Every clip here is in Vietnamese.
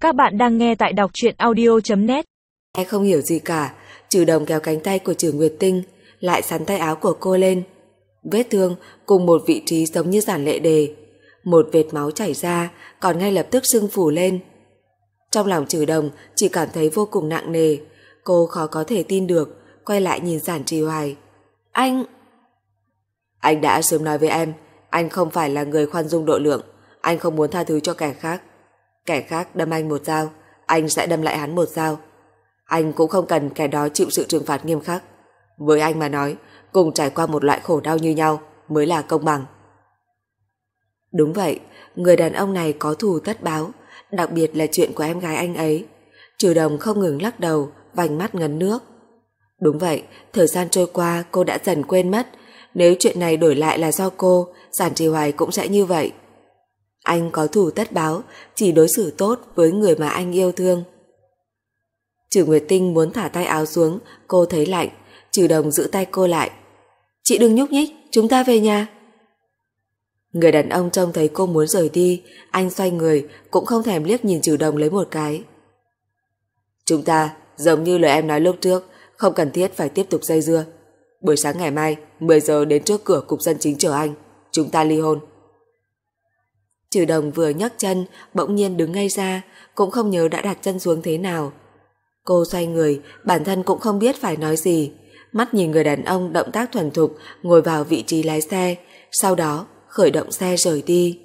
Các bạn đang nghe tại đọc truyện audio.net. Em không hiểu gì cả. Trừ Đồng kéo cánh tay của Trừ Nguyệt Tinh, lại sắn tay áo của cô lên. Vết thương cùng một vị trí giống như Giản Lệ Đề. Một vệt máu chảy ra, còn ngay lập tức sưng phù lên. Trong lòng Trừ Đồng chỉ cảm thấy vô cùng nặng nề. Cô khó có thể tin được, quay lại nhìn Giản Trì Hoài. Anh đã sớm nói với em, anh không phải là người khoan dung độ lượng. Anh không muốn tha thứ cho kẻ khác. Kẻ khác đâm anh một dao, anh sẽ đâm lại hắn một dao. Anh cũng không cần kẻ đó chịu sự trừng phạt nghiêm khắc. Với anh mà nói, cùng trải qua một loại khổ đau như nhau mới là công bằng. Đúng vậy, người đàn ông này có thù tất báo, đặc biệt là chuyện của em gái anh ấy. Trừ Đồng không ngừng lắc đầu, vành mắt ngấn nước. Đúng vậy, thời gian trôi qua cô đã dần quên mất, nếu chuyện này đổi lại là do cô, Giản Trì Hoài cũng sẽ như vậy. Anh có thù tất báo, chỉ đối xử tốt với người mà anh yêu thương. Trừ Nguyệt Tinh muốn thả tay áo xuống, cô thấy lạnh. Trừ Đồng giữ tay cô lại. Chị đừng nhúc nhích, chúng ta về nhà. Người đàn ông trông thấy cô muốn rời đi, anh xoay người, cũng không thèm liếc nhìn Trừ Đồng lấy một cái. Chúng ta, giống như lời em nói lúc trước, không cần thiết phải tiếp tục dây dưa. Buổi sáng ngày mai, 10 giờ đến trước cửa cục dân chính chờ anh. Chúng ta ly hôn. Trừ Đồng vừa nhấc chân, bỗng nhiên đứng ngay ra, cũng không nhớ đã đặt chân xuống thế nào. Cô xoay người, bản thân cũng không biết phải nói gì, mắt nhìn người đàn ông động tác thuần thục ngồi vào vị trí lái xe, sau đó khởi động xe rời đi.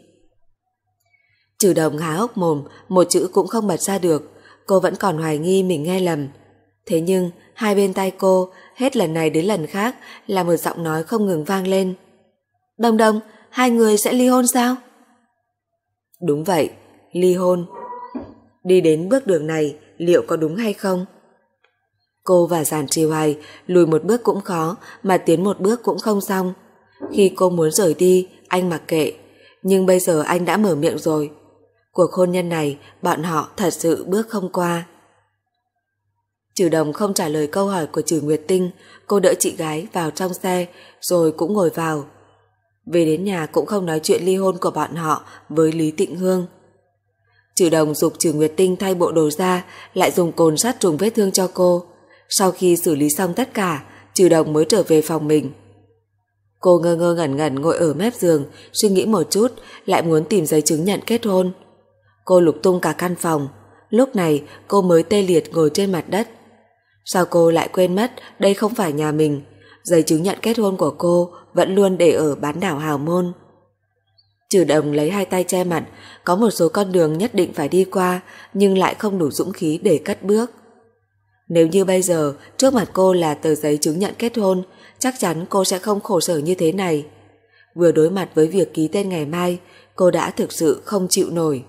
Trừ Đồng há hốc mồm, một chữ cũng không bật ra được, cô vẫn còn hoài nghi mình nghe lầm. Thế nhưng, hai bên tai cô, hết lần này đến lần khác là một giọng nói không ngừng vang lên. Đồng Đồng, hai người sẽ ly hôn sao? Đúng vậy, ly hôn. Đi đến bước đường này, liệu có đúng hay không? Cô và Giản Trì Hoài lùi một bước cũng khó, mà tiến một bước cũng không xong. Khi cô muốn rời đi, anh mặc kệ, nhưng bây giờ anh đã mở miệng rồi. Cuộc hôn nhân này, bọn họ thật sự bước không qua. Trừ Đồng không trả lời câu hỏi của Trừ Nguyệt Tinh, cô đỡ chị gái vào trong xe, rồi cũng ngồi vào. Về đến nhà cũng không nói chuyện ly hôn của bọn họ với Lý Tịnh Hương. Trừ Đồng giục Trừ Nguyệt Tinh thay bộ đồ ra, lại dùng cồn sát trùng vết thương cho cô. Sau khi xử lý xong tất cả, Trừ Đồng mới trở về phòng mình. Cô ngơ ngơ ngẩn ngẩn ngồi ở mép giường, suy nghĩ một chút, lại muốn tìm giấy chứng nhận kết hôn. Cô lục tung cả căn phòng, lúc này cô mới tê liệt ngồi trên mặt đất. Sao cô lại quên mất đây không phải nhà mình, giấy chứng nhận kết hôn của cô vẫn luôn để ở bán đảo Hào Môn. Trừ Đồng lấy hai tay che mặt, có một số con đường nhất định phải đi qua, nhưng lại không đủ dũng khí để cất bước. Nếu như bây giờ trước mặt cô là tờ giấy chứng nhận kết hôn, chắc chắn cô sẽ không khổ sở như thế này. Vừa đối mặt với việc ký tên ngày mai, cô đã thực sự không chịu nổi.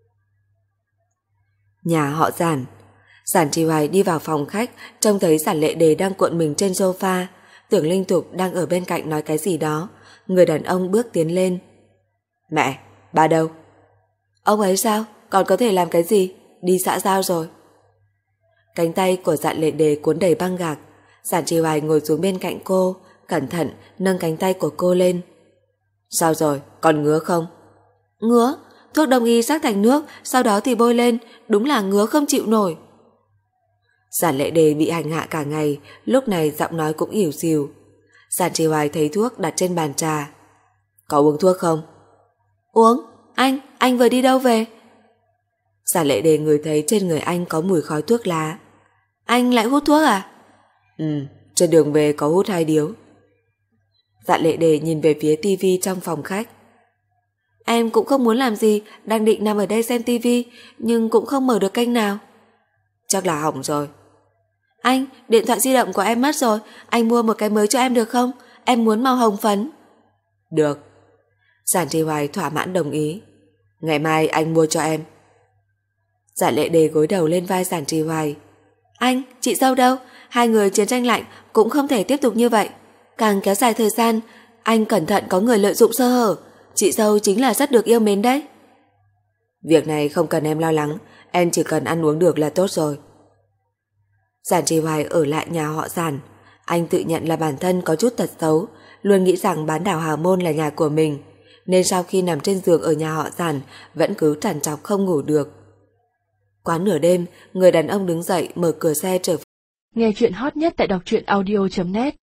Nhà họ Giản. Giản Trì Hoài đi vào phòng khách, trông thấy Giản Lệ Đề đang cuộn mình trên sofa, Tưởng Linh Thục đang ở bên cạnh nói cái gì đó. Người đàn ông bước tiến lên. Mẹ, ba đâu? Ông ấy sao? Còn có thể làm cái gì? Đi xã giao rồi. Cánh tay của Giản Lệ Đề cuốn đầy băng gạc. Giản Trì Hoài ngồi xuống bên cạnh cô, cẩn thận nâng cánh tay của cô lên. Sao rồi? Còn ngứa không? Ngứa? Thuốc đông y rắc thành nước, sau đó thì bôi lên, đúng là ngứa không chịu nổi. Giản Lệ Đề bị hành hạ cả ngày, lúc này giọng nói cũng ỉu xìu. Giản Trì Hoài thấy thuốc đặt trên bàn trà. Có uống thuốc không? Uống. Anh vừa đi đâu về? Giản Lệ Đề ngửi thấy trên người anh có mùi khói thuốc lá. Anh lại hút thuốc à? Trên đường về có hút 2 điếu. Giản Lệ Đề nhìn về phía tivi trong phòng khách. Em cũng không muốn làm gì, đang định nằm ở đây xem tivi, nhưng cũng không mở được kênh nào. Chắc là hỏng rồi. Anh, điện thoại di động của em mất rồi, anh mua một cái mới cho em được không? Em muốn màu hồng phấn. Được. Giản Trì Hoài thỏa mãn đồng ý. Ngày mai anh mua cho em. Giản Lệ Đề gối đầu lên vai Giản Trì Hoài. Anh, chị dâu đâu? Hai người chiến tranh lạnh cũng không thể tiếp tục như vậy. Càng kéo dài thời gian, anh cẩn thận có người lợi dụng sơ hở. Chị dâu chính là rất được yêu mến đấy. Việc này không cần em lo lắng, em chỉ cần ăn uống được là tốt rồi. Giản Trì Hoài ở lại nhà họ Giản. Anh tự nhận là bản thân có chút tật xấu, luôn nghĩ rằng bán đảo Hào Môn là nhà của mình, nên sau khi nằm trên giường ở nhà họ Giản vẫn cứ trằn trọc không ngủ được. Quá nửa đêm, người đàn ông đứng dậy mở cửa xe trở. Nghe chuyện hot nhất tại đọc truyện audio.net